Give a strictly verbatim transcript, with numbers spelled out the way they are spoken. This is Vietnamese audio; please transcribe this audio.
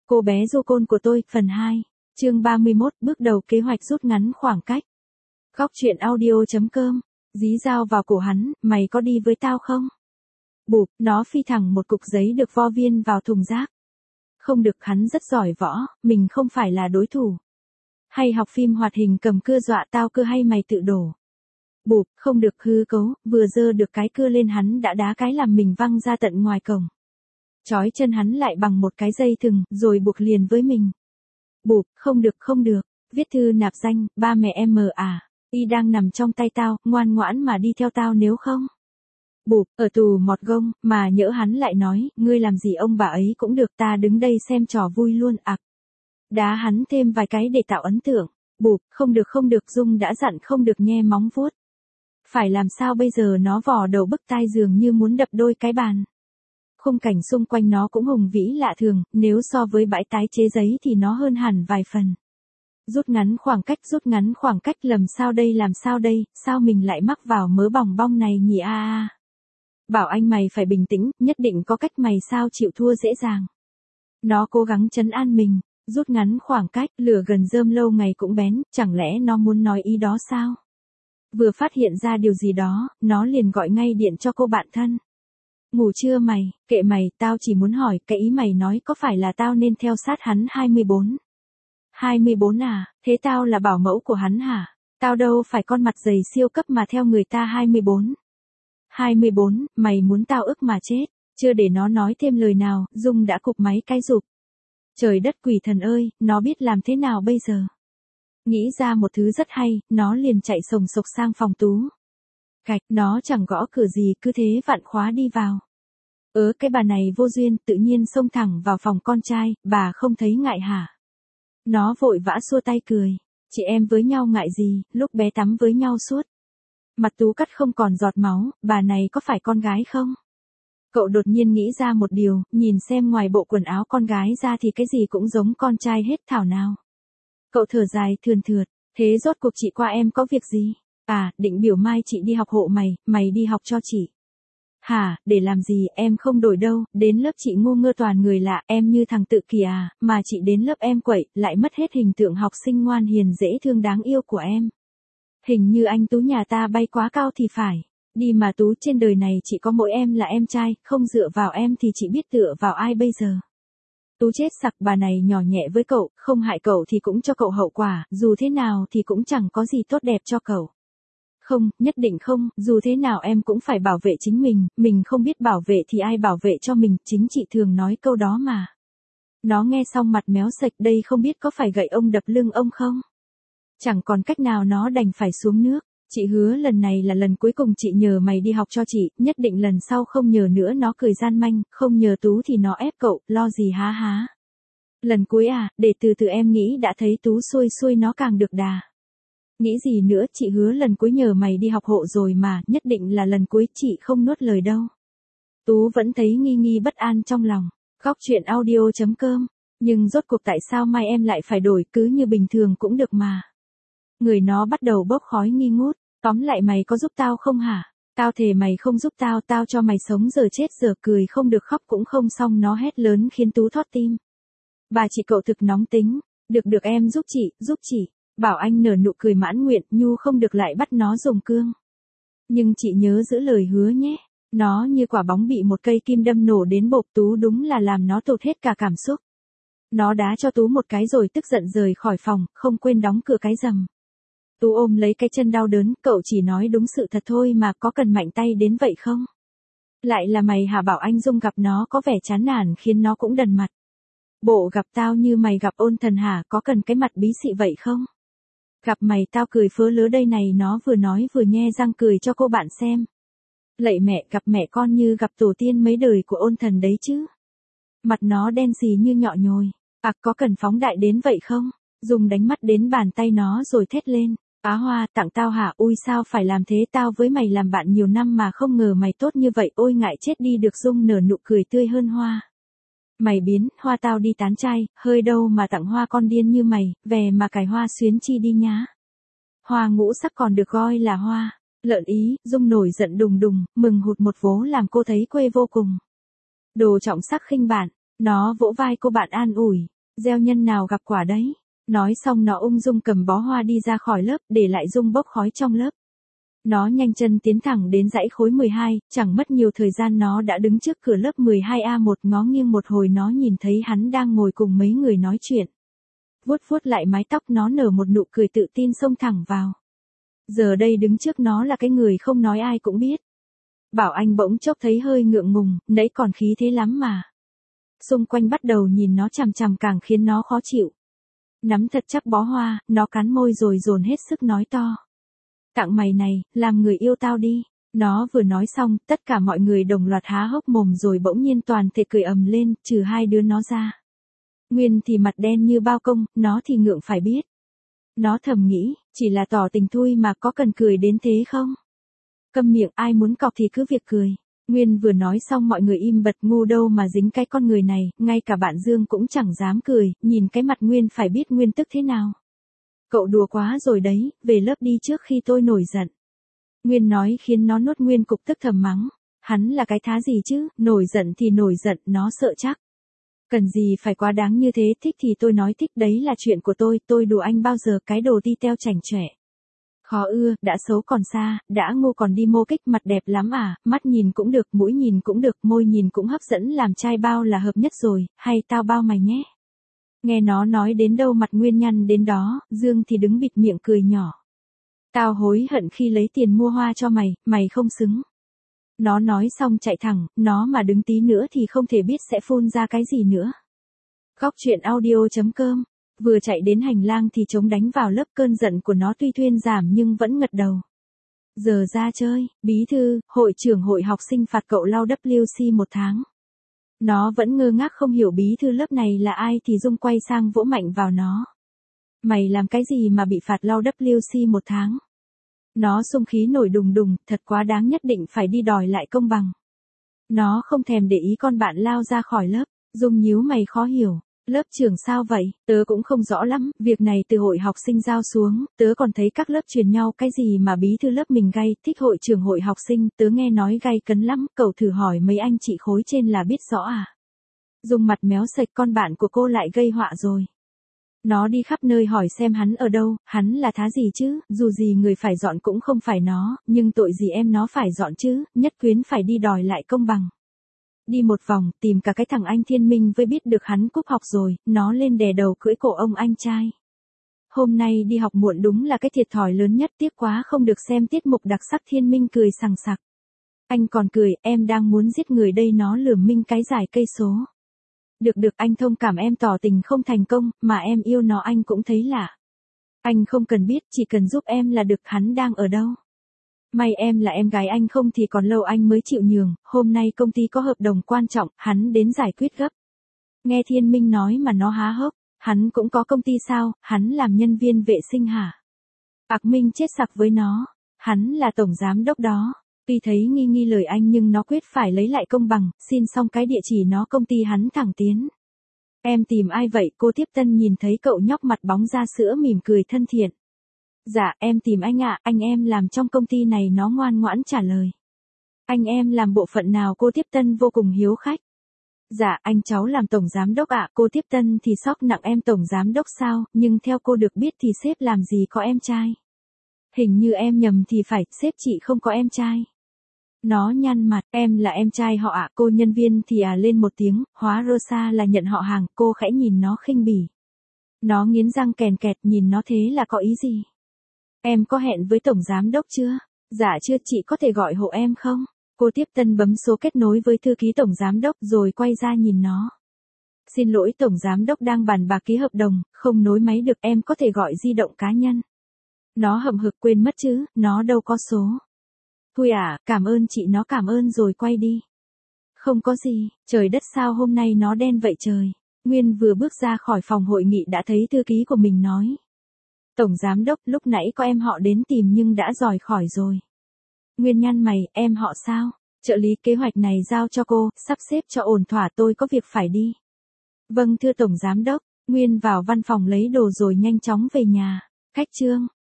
Cô bé du côn của tôi, phần hai, chương ba mươi mốt, bước đầu kế hoạch rút ngắn khoảng cách. Góc truyện audio.com, dí dao vào cổ hắn, mày có đi với tao không? Bụp, nó phi thẳng một cục giấy được vo viên vào thùng rác. Không được, hắn rất giỏi võ, mình không phải là đối thủ. Hay học phim hoạt hình cầm cưa dọa tao cơ hay mày tự đổ. Bụp, không được, hư cấu, vừa giơ được cái cưa lên hắn đã đá cái làm mình văng ra tận ngoài cổng. Trói chân hắn lại bằng một cái dây thừng, rồi buộc liền với mình. Bụp, không được không được, viết thư nạp danh, ba mẹ em mờ à, y đang nằm trong tay tao, ngoan ngoãn mà đi theo tao nếu không. Bụp, ở tù mọt gông, mà nhỡ hắn lại nói, ngươi làm gì ông bà ấy cũng được, ta đứng đây xem trò vui luôn ạc. Đá hắn thêm vài cái để tạo ấn tượng. Bụp, không được không được, Dung đã dặn không được nhe móng vuốt. Phải làm sao bây giờ, nó vò đầu bức tai dường như muốn đập đôi cái bàn. Khung cảnh xung quanh nó cũng hùng vĩ lạ thường, nếu so với bãi tái chế giấy thì nó hơn hẳn vài phần. Rút ngắn khoảng cách, rút ngắn khoảng cách, làm sao đây làm sao đây, sao mình lại mắc vào mớ bòng bong này nhỉ a a. Bảo anh mày phải bình tĩnh, nhất định có cách, mày sao chịu thua dễ dàng. Nó cố gắng trấn an mình, rút ngắn khoảng cách, lửa gần rơm lâu ngày cũng bén, chẳng lẽ nó muốn nói ý đó sao? Vừa phát hiện ra điều gì đó, nó liền gọi ngay điện cho cô bạn thân. Ngủ chưa mày, kệ mày, tao chỉ muốn hỏi, cái ý mày nói có phải là tao nên theo sát hắn hai mươi bốn? hai mươi bốn à, thế tao là bảo mẫu của hắn hả? Tao đâu phải con mặt dày siêu cấp mà theo người ta hai mươi bốn. hai mươi bốn, mày muốn tao ức mà chết. Chưa để nó nói thêm lời nào, Dung đã cụp máy cái rụp. Trời đất quỷ thần ơi, nó biết làm thế nào bây giờ? Nghĩ ra một thứ rất hay, nó liền chạy sồng sộc sang phòng Tú. Cạch, nó chẳng gõ cửa gì, cứ thế vặn khóa đi vào. Ớ cái bà này vô duyên, tự nhiên xông thẳng vào phòng con trai, bà không thấy ngại hả? Nó vội vã xua tay cười. Chị em với nhau ngại gì, lúc bé tắm với nhau suốt. Mặt Tú cắt không còn giọt máu, bà này có phải con gái không? Cậu đột nhiên nghĩ ra một điều, nhìn xem ngoài bộ quần áo con gái ra thì cái gì cũng giống con trai hết thảo nào. Cậu thở dài thườn thượt, thế rốt cuộc chị qua em có việc gì? À, định biểu mai chị đi học hộ mày, mày đi học cho chị. Hả, để làm gì, em không đổi đâu, đến lớp chị ngu ngơ toàn người lạ, em như thằng Tự Kỷ à, mà chị đến lớp em quậy, lại mất hết hình tượng học sinh ngoan hiền dễ thương đáng yêu của em. Hình như anh Tú nhà ta bay quá cao thì phải. Đi mà Tú, trên đời này chỉ có mỗi em là em trai, không dựa vào em thì chị biết tựa vào ai bây giờ. Tú chết sặc, bà này nhỏ nhẹ với cậu, không hại cậu thì cũng cho cậu hậu quả, dù thế nào thì cũng chẳng có gì tốt đẹp cho cậu. Không, nhất định không, dù thế nào em cũng phải bảo vệ chính mình, mình không biết bảo vệ thì ai bảo vệ cho mình, chính chị thường nói câu đó mà. Nó nghe xong mặt méo sạch, đây không biết có phải gậy ông đập lưng ông không? Chẳng còn cách nào, nó đành phải xuống nước. Chị hứa lần này là lần cuối cùng chị nhờ mày đi học cho chị, nhất định lần sau không nhờ nữa. Nó cười gian manh, không nhờ Tú thì nó ép cậu, lo gì há há. Lần cuối à, để từ từ em nghĩ đã thấy Tú xuôi xuôi nó càng được đà. Nghĩ gì nữa, chị hứa lần cuối nhờ mày đi học hộ rồi mà, nhất định là lần cuối, chị không nuốt lời đâu. Tú vẫn thấy nghi nghi bất an trong lòng. Góc truyện audio.com, nhưng rốt cuộc tại sao mai em lại phải đổi, cứ như bình thường cũng được mà. Người nó bắt đầu bốc khói nghi ngút, tóm lại mày có giúp tao không hả? Tao thề mày không giúp tao, tao cho mày sống giờ chết giờ cười, không được khóc cũng không xong, nó hét lớn khiến Tú thót tim. Bà chị cậu thực nóng tính, được được em giúp chị, giúp chị. Bảo Anh nở nụ cười mãn nguyện, Nhu không được lại bắt nó dùng cương. Nhưng chị nhớ giữ lời hứa nhé. Nó như quả bóng bị một cây kim đâm nổ đến bộp, Tú đúng là làm nó tụt hết cả cảm xúc. Nó đá cho Tú một cái rồi tức giận rời khỏi phòng, không quên đóng cửa cái rầm. Tú ôm lấy cái chân đau đớn, cậu chỉ nói đúng sự thật thôi mà, có cần mạnh tay đến vậy không? Lại là mày hả? Bảo Anh Dung gặp nó có vẻ chán nản khiến nó cũng đần mặt. Bộ gặp tao như mày gặp Ôn Thần hả, có cần cái mặt bí xị vậy không? Gặp mày tao cười phớ lớ đây này, nó vừa nói vừa nhe răng cười cho cô bạn xem. Lạy mẹ, gặp mẹ con như gặp tổ tiên mấy đời của Ôn Thần đấy chứ. Mặt nó đen xì như nhọ nhồi. À, có cần phóng đại đến vậy không? Dung đánh mắt đến bàn tay nó rồi thét lên. Á Hoa, tặng tao hả? Ui sao phải làm thế, tao với mày làm bạn nhiều năm mà không ngờ mày tốt như vậy, ôi ngại chết đi được. Dung nở nụ cười tươi hơn Hoa. Mày biến, Hoa tao đi tán trai, hơi đâu mà tặng Hoa con điên như mày, về mà cài Hoa xuyến chi đi nhá. Hoa ngũ sắc còn được gọi là Hoa. Lợn ý, Dung nổi giận đùng đùng, mừng hụt một vố làm cô thấy quê vô cùng. Đồ trọng sắc khinh bạn, nó vỗ vai cô bạn an ủi. Gieo nhân nào gặp quả đấy. Nói xong nó ung dung cầm bó hoa đi ra khỏi lớp, để lại Dung bốc khói trong lớp. Nó nhanh chân tiến thẳng đến dãy khối mười hai, chẳng mất nhiều thời gian nó đã đứng trước cửa lớp mười hai A một, ngó nghiêng một hồi nó nhìn thấy hắn đang ngồi cùng mấy người nói chuyện. Vuốt vuốt lại mái tóc nó nở một nụ cười tự tin xông thẳng vào. Giờ đây đứng trước nó là cái người không nói ai cũng biết. Bảo Anh bỗng chốc thấy hơi ngượng ngùng, nãy còn khí thế lắm mà. Xung quanh bắt đầu nhìn nó chằm chằm càng khiến nó khó chịu. Nắm thật chắc bó hoa, nó cắn môi rồi dồn hết sức nói to. Tặng mày này, làm người yêu tao đi. Nó vừa nói xong, tất cả mọi người đồng loạt há hốc mồm rồi bỗng nhiên toàn thể cười ầm lên, trừ hai đứa nó ra. Nguyên thì mặt đen như bao công, nó thì ngượng phải biết. Nó thầm nghĩ, chỉ là tỏ tình thôi mà có cần cười đến thế không? Câm miệng, ai muốn cọc thì cứ việc cười. Nguyên vừa nói xong mọi người im bặt, ngu đâu mà dính cái con người này, ngay cả bạn Dương cũng chẳng dám cười, nhìn cái mặt Nguyên phải biết Nguyên tức thế nào. Cậu đùa quá rồi đấy, về lớp đi trước khi tôi nổi giận. Nguyên nói khiến nó nuốt nguyên cục tức thầm mắng. Hắn là cái thá gì chứ, nổi giận thì nổi giận, nó sợ chắc. Cần gì phải quá đáng như thế, thích thì tôi nói thích, đấy là chuyện của tôi, tôi đùa anh bao giờ cái đồ ti teo chảnh chọe. Khó ưa, đã xấu còn xa, đã ngu còn đi mô kích, mặt đẹp lắm à, mắt nhìn cũng được, mũi nhìn cũng được, môi nhìn cũng hấp dẫn, làm trai bao là hợp nhất rồi, hay tao bao mày nhé. Nghe nó nói đến đâu mặt Nguyên nhăn đến đó, Dương thì đứng bịt miệng cười nhỏ. Tao hối hận khi lấy tiền mua hoa cho mày, mày không xứng. Nó nói xong chạy thẳng, nó mà đứng tí nữa thì không thể biết sẽ phun ra cái gì nữa. Góc truyện audio chấm com. Vừa chạy đến hành lang thì trống đánh vào lớp, cơn giận của nó tuy thuyên giảm nhưng vẫn ngật đầu. Giờ ra chơi, bí thư, hội trưởng hội học sinh phạt cậu lau W C một tháng. Nó vẫn ngơ ngác không hiểu bí thư lớp này là ai thì Dung quay sang vỗ mạnh vào nó. Mày làm cái gì mà bị phạt lau W C một tháng? Nó xung khí nổi đùng đùng, thật quá đáng, nhất định phải đi đòi lại công bằng. Nó không thèm để ý con bạn lao ra khỏi lớp. Dung nhíu mày khó hiểu. Lớp trưởng sao vậy, tớ cũng không rõ lắm, việc này từ hội học sinh giao xuống, tớ còn thấy các lớp truyền nhau cái gì mà bí thư lớp mình gay, thích hội trưởng hội học sinh, tớ nghe nói gay cấn lắm, cậu thử hỏi mấy anh chị khối trên là biết rõ à. Dùng mặt méo sạch, con bạn của cô lại gây họa rồi. Nó đi khắp nơi hỏi xem hắn ở đâu, hắn là thá gì chứ, dù gì người phải dọn cũng không phải nó, nhưng tội gì em nó phải dọn chứ, nhất quyết phải đi đòi lại công bằng. Đi một vòng, tìm cả cái thằng anh Thiên Minh với biết được hắn cúp học rồi, nó lên đè đầu cưỡi cổ ông anh trai. Hôm nay đi học muộn đúng là cái thiệt thòi lớn nhất, tiếc quá không được xem tiết mục đặc sắc. Thiên Minh cười sằng sặc. Anh còn cười, em đang muốn giết người đây, nó lườm Minh cái giải cây số. Được được, anh thông cảm em tỏ tình không thành công, mà em yêu nó anh cũng thấy lạ. Anh không cần biết, chỉ cần giúp em là được. Hắn đang ở đâu? May em là em gái anh, không thì còn lâu anh mới chịu nhường, hôm nay công ty có hợp đồng quan trọng, hắn đến giải quyết gấp. Nghe Thiên Minh nói mà nó há hốc, hắn cũng có công ty sao, hắn làm nhân viên vệ sinh hả? Ặc Minh chết sặc với nó, hắn là tổng giám đốc đó. Tuy thấy nghi nghi lời anh nhưng nó quyết phải lấy lại công bằng, xin xong cái địa chỉ nó công ty hắn thẳng tiến. Em tìm ai vậy? Cô tiếp tân nhìn thấy cậu nhóc mặt bóng da sữa mỉm cười thân thiện. Dạ, em tìm anh ạ, anh em làm trong công ty này, nó ngoan ngoãn trả lời. Anh em làm bộ phận nào? Cô tiếp tân vô cùng hiếu khách. Dạ, anh cháu làm tổng giám đốc ạ. Cô tiếp tân thì sốc nặng, em tổng giám đốc sao, nhưng theo cô được biết thì sếp làm gì có em trai. Hình như em nhầm thì phải, sếp chị không có em trai. Nó nhăn mặt, em là em trai họ ạ. Cô nhân viên thì à lên một tiếng, hóa Rosa là nhận họ hàng, cô khẽ nhìn nó khinh bỉ. Nó nghiến răng kèn kẹt, nhìn nó thế là có ý gì? Em có hẹn với tổng giám đốc chưa? Dạ chưa, chị có thể gọi hộ em không? Cô tiếp tân bấm số kết nối với thư ký tổng giám đốc rồi quay ra nhìn nó. Xin lỗi, tổng giám đốc đang bàn bạc ký hợp đồng, không nối máy được, em có thể gọi di động cá nhân. Nó hậm hực, quên mất chứ, nó đâu có số. Thôi à, cảm ơn chị, nó cảm ơn rồi quay đi. Không có gì, trời đất sao hôm nay nó đen vậy trời. Nguyên vừa bước ra khỏi phòng hội nghị đã thấy thư ký của mình nói. Tổng giám đốc, lúc nãy có em họ đến tìm nhưng đã rời khỏi rồi. Nguyên nhăn mày, em họ sao? Trợ lý kế hoạch này giao cho cô, sắp xếp cho ổn thỏa, tôi có việc phải đi. Vâng thưa tổng giám đốc. Nguyên vào văn phòng lấy đồ rồi nhanh chóng về nhà. Khách Trương.